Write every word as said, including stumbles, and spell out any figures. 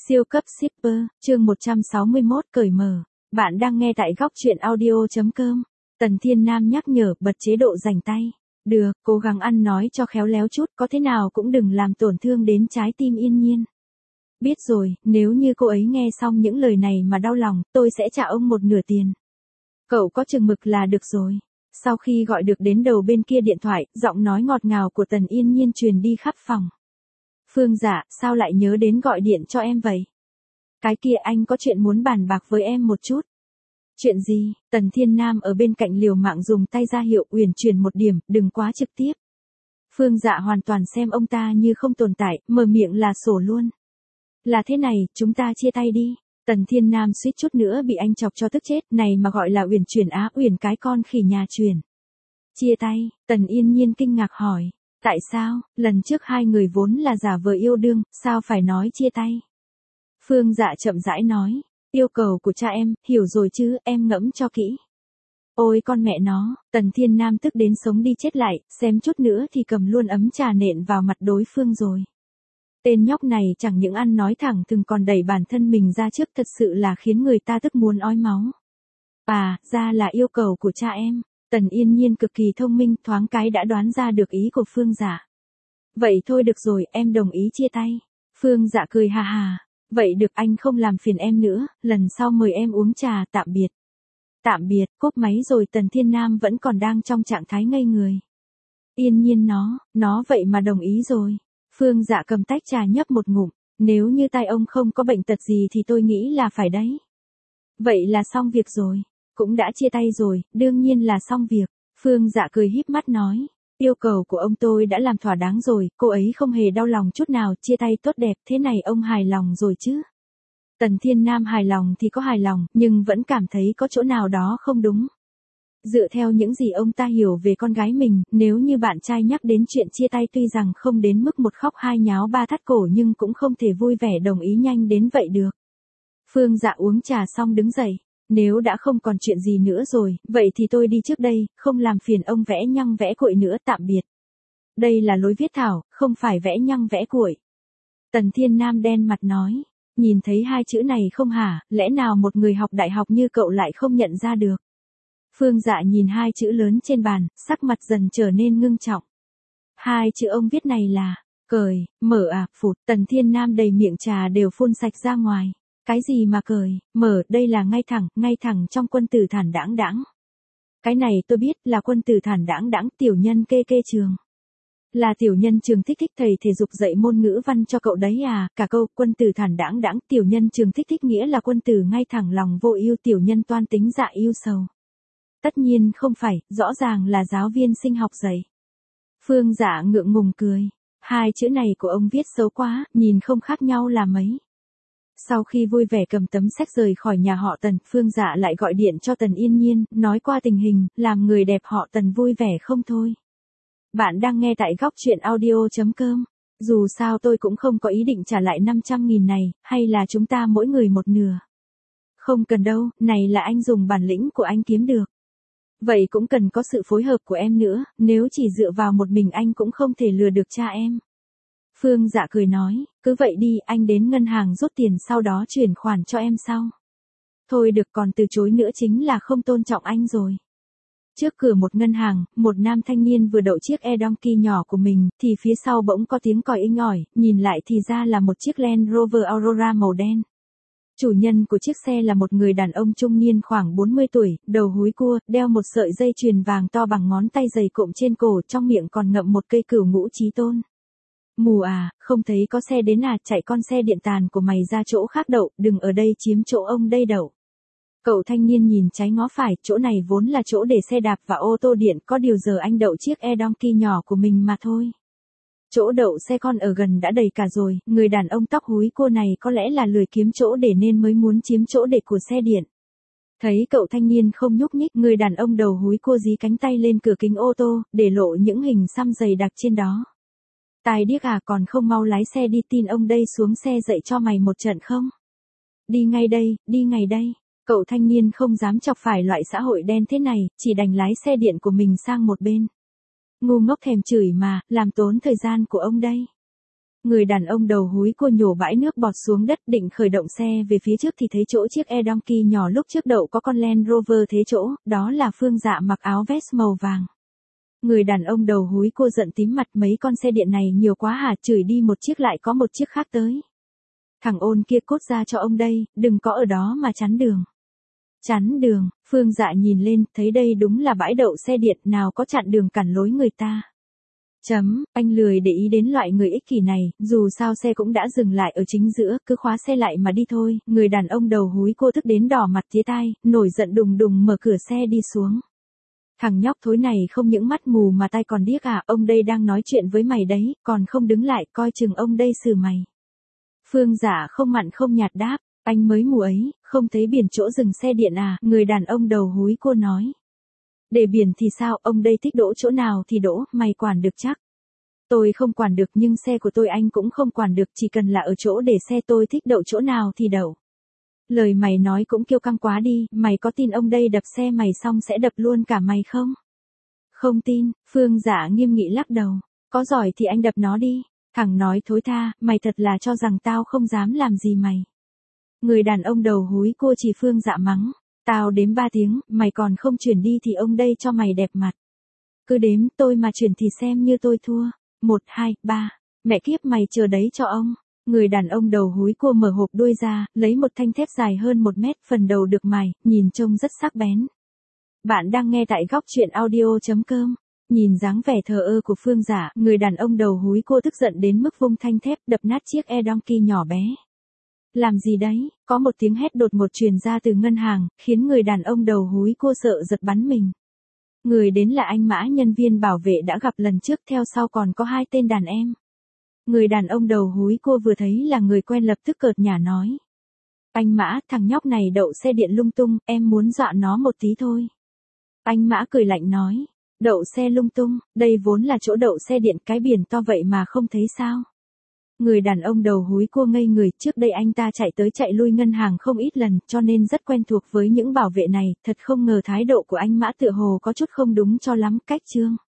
Siêu cấp shipper, chương một trăm sáu mươi mốt cởi mở. Bạn đang nghe tại góc truyện audio chấm com. Tần Thiên Nam nhắc nhở bật chế độ dành tay. Được, cố gắng ăn nói cho khéo léo chút, có thế nào cũng đừng làm tổn thương đến trái tim Yên Nhiên. Biết rồi, nếu như cô ấy nghe xong những lời này mà đau lòng, tôi sẽ trả ông một nửa tiền. Cậu có chừng mực là được rồi. Sau khi gọi được đến đầu bên kia điện thoại, giọng nói ngọt ngào của Tần Yên Nhiên truyền đi khắp phòng. Phương Dạ, sao lại nhớ đến gọi điện cho em vậy? Cái kia anh có chuyện muốn bàn bạc với em một chút. Chuyện gì? Tần Thiên Nam ở bên cạnh liều mạng dùng tay ra hiệu uyển chuyển một điểm, đừng quá trực tiếp. Phương Dạ hoàn toàn xem ông ta như không tồn tại, mở miệng là sổ luôn. Là thế này, chúng ta chia tay đi. Tần Thiên Nam suýt chút nữa bị anh chọc cho tức chết, này mà gọi là uyển chuyển á, uyển cái con khỉ nhà truyền. Chia tay, Tần Yên Nhiên kinh ngạc hỏi. Tại sao, lần trước hai người vốn là giả vờ yêu đương, sao phải nói chia tay? Phương Dạ chậm rãi nói, yêu cầu của cha em, hiểu rồi chứ, em ngẫm cho kỹ. Ôi con mẹ nó, Tần Thiên Nam tức đến sống đi chết lại, xem chút nữa thì cầm luôn ấm trà nện vào mặt đối phương rồi. Tên nhóc này chẳng những ăn nói thẳng thừng còn đẩy bản thân mình ra trước, thật sự là khiến người ta tức muốn ói máu. À, ra là yêu cầu của cha em. Tần Yên Nhiên cực kỳ thông minh, thoáng cái đã đoán ra được ý của Phương Dạ. Vậy thôi được rồi, em đồng ý chia tay. Phương Dạ cười hà hà. Vậy được, anh không làm phiền em nữa, lần sau mời em uống trà, tạm biệt. Tạm biệt, cúp máy rồi. Tần Thiên Nam vẫn còn đang trong trạng thái ngây người. Yên Nhiên nó, nó vậy mà đồng ý rồi. Phương Dạ cầm tách trà nhấp một ngụm, nếu như tai ông không có bệnh tật gì thì tôi nghĩ là phải đấy. Vậy là xong việc rồi. Cũng đã chia tay rồi, đương nhiên là xong việc. Phương Dạ cười híp mắt nói, yêu cầu của ông tôi đã làm thỏa đáng rồi, cô ấy không hề đau lòng chút nào, chia tay tốt đẹp, thế này ông hài lòng rồi chứ? Tần Thiên Nam hài lòng thì có hài lòng, nhưng vẫn cảm thấy có chỗ nào đó không đúng. Dựa theo những gì ông ta hiểu về con gái mình, nếu như bạn trai nhắc đến chuyện chia tay tuy rằng không đến mức một khóc hai nháo ba thắt cổ nhưng cũng không thể vui vẻ đồng ý nhanh đến vậy được. Phương Dạ uống trà xong đứng dậy. Nếu đã không còn chuyện gì nữa rồi, vậy thì tôi đi trước đây, không làm phiền ông vẽ nhăng vẽ cuội nữa, tạm biệt. Đây là lối viết thảo, không phải vẽ nhăng vẽ cuội. Tần Thiên Nam đen mặt nói, nhìn thấy hai chữ này không hả, lẽ nào một người học đại học như cậu lại không nhận ra được. Phương Dạ nhìn hai chữ lớn trên bàn, sắc mặt dần trở nên ngưng trọng. Hai chữ ông viết này là, cởi, mở à, phụt. Tần Thiên Nam đầy miệng trà đều phun sạch ra ngoài. Cái gì mà cởi, mở, đây là ngay thẳng, ngay thẳng trong quân tử thản đãng đãng. Cái này tôi biết là quân tử thản đãng đãng, tiểu nhân kê kê trường. Là tiểu nhân trường thích thích thầy thể dục dạy môn ngữ văn cho cậu đấy à, cả câu quân tử thản đãng đãng, tiểu nhân trường thích thích nghĩa là quân tử ngay thẳng lòng vô ưu, tiểu nhân toan tính dạ yêu sầu. Tất nhiên không phải, rõ ràng là giáo viên sinh học dạy. Phương Dạ ngượng ngùng cười, hai chữ này của ông viết xấu quá, nhìn không khác nhau là mấy. Sau khi vui vẻ cầm tấm sách rời khỏi nhà họ Tần, Phương Dạ lại gọi điện cho Tần Yên Nhiên, nói qua tình hình, làm người đẹp họ Tần vui vẻ không thôi. Bạn đang nghe tại góc truyện audio chấm com. Dù sao tôi cũng không có ý định trả lại năm trăm nghìn này, hay là chúng ta mỗi người một nửa. Không cần đâu, này là anh dùng bản lĩnh của anh kiếm được. Vậy cũng cần có sự phối hợp của em nữa, nếu chỉ dựa vào một mình anh cũng không thể lừa được cha em. Phương Dạ cười nói, cứ vậy đi, anh đến ngân hàng rút tiền sau đó chuyển khoản cho em sau. Thôi được, còn từ chối nữa chính là không tôn trọng anh rồi. Trước cửa một ngân hàng, một nam thanh niên vừa đậu chiếc e-donkey nhỏ của mình, thì phía sau bỗng có tiếng còi inh ỏi, nhìn lại thì ra là một chiếc Land Rover Aurora màu đen. Chủ nhân của chiếc xe là một người đàn ông trung niên khoảng bốn mươi tuổi, đầu húi cua, đeo một sợi dây chuyền vàng to bằng ngón tay dày cộm trên cổ, trong miệng còn ngậm một cây cửu ngũ chí tôn. Mù à, không thấy có xe đến à, chạy con xe điện tàn của mày ra chỗ khác đậu, đừng ở đây chiếm chỗ ông đây đậu. Cậu thanh niên nhìn trái ngó phải, chỗ này vốn là chỗ để xe đạp và ô tô điện, có điều giờ anh đậu chiếc e-donkey nhỏ của mình mà thôi. Chỗ đậu xe con ở gần đã đầy cả rồi, người đàn ông tóc húi cua này có lẽ là lười kiếm chỗ để nên mới muốn chiếm chỗ để của xe điện. Thấy cậu thanh niên không nhúc nhích, người đàn ông đầu húi cua dí cánh tay lên cửa kính ô tô, để lộ những hình xăm dày đặc trên đó. Tài điếc à, còn không mau lái xe đi, tin ông đây xuống xe dạy cho mày một trận không? Đi ngay đây, đi ngay đây. Cậu thanh niên không dám chọc phải loại xã hội đen thế này, chỉ đành lái xe điện của mình sang một bên. Ngu ngốc thèm chửi mà, làm tốn thời gian của ông đây. Người đàn ông đầu húi cua nhổ bãi nước bọt xuống đất định khởi động xe về phía trước thì thấy chỗ chiếc e donkey nhỏ lúc trước đậu có con Land Rover thế chỗ, đó là Phương Dạ mặc áo vest màu vàng. Người đàn ông đầu húi cua giận tím mặt, mấy con xe điện này nhiều quá hả, chửi đi một chiếc lại có một chiếc khác tới. Thằng ôn kia cốt ra cho ông đây, đừng có ở đó mà chắn đường. Chắn đường, Phương Dạ nhìn lên, thấy đây đúng là bãi đậu xe điện, nào có chặn đường cản lối người ta. Chấm, anh lười để ý đến loại người ích kỷ này, dù sao xe cũng đã dừng lại ở chính giữa, cứ khóa xe lại mà đi thôi. Người đàn ông đầu húi cô tức đến đỏ mặt tía tai, nổi giận đùng đùng mở cửa xe đi xuống. Thằng nhóc thối này không những mắt mù mà tai còn điếc à, ông đây đang nói chuyện với mày đấy, còn không đứng lại, coi chừng ông đây xử mày. Phương Dạ không mặn không nhạt đáp, anh mới mù ấy, không thấy biển chỗ dừng xe điện à, người đàn ông đầu húi cô nói. Để biển thì sao, ông đây thích đỗ chỗ nào thì đỗ, mày quản được chắc. Tôi không quản được nhưng xe của tôi anh cũng không quản được, chỉ cần là ở chỗ để xe tôi thích đậu chỗ nào thì đậu. Lời mày nói cũng kiêu căng quá đi, mày có tin ông đây đập xe mày xong sẽ đập luôn cả mày không? Không tin, Phương Dạ nghiêm nghị lắc đầu, có giỏi thì anh đập nó đi, thằng nói thối tha, mày thật là cho rằng tao không dám làm gì mày. Người đàn ông đầu húi cô chỉ Phương Dạ mắng. Tao đếm ba tiếng, mày còn không chuyển đi thì ông đây cho mày đẹp mặt. Cứ đếm, tôi mà chuyển thì xem như tôi thua. Một, hai, ba. Mẹ kiếp mày chờ đấy cho ông. Người đàn ông đầu húi cua mở hộp đuôi ra, lấy một thanh thép dài hơn một mét, phần đầu được mài, nhìn trông rất sắc bén. Bạn đang nghe tại góc truyện audio chấm com. Nhìn dáng vẻ thờ ơ của Phương Dạ, người đàn ông đầu húi cua tức giận đến mức vung thanh thép đập nát chiếc e donkey nhỏ bé. Làm gì đấy, có một tiếng hét đột ngột truyền ra từ ngân hàng, khiến người đàn ông đầu húi cua sợ giật bắn mình. Người đến là anh Mã, nhân viên bảo vệ đã gặp lần trước, theo sau còn có hai tên đàn em. Người đàn ông đầu húi cua vừa thấy là người quen lập tức cợt nhả nói. Anh Mã, thằng nhóc này đậu xe điện lung tung, em muốn dọa nó một tí thôi. Anh Mã cười lạnh nói, đậu xe lung tung, đây vốn là chỗ đậu xe điện, cái biển to vậy mà không thấy sao. Người đàn ông đầu húi cua ngây người, trước đây anh ta chạy tới chạy lui ngân hàng không ít lần, cho nên rất quen thuộc với những bảo vệ này, thật không ngờ thái độ của anh Mã tựa hồ có chút không đúng cho lắm, cách chương.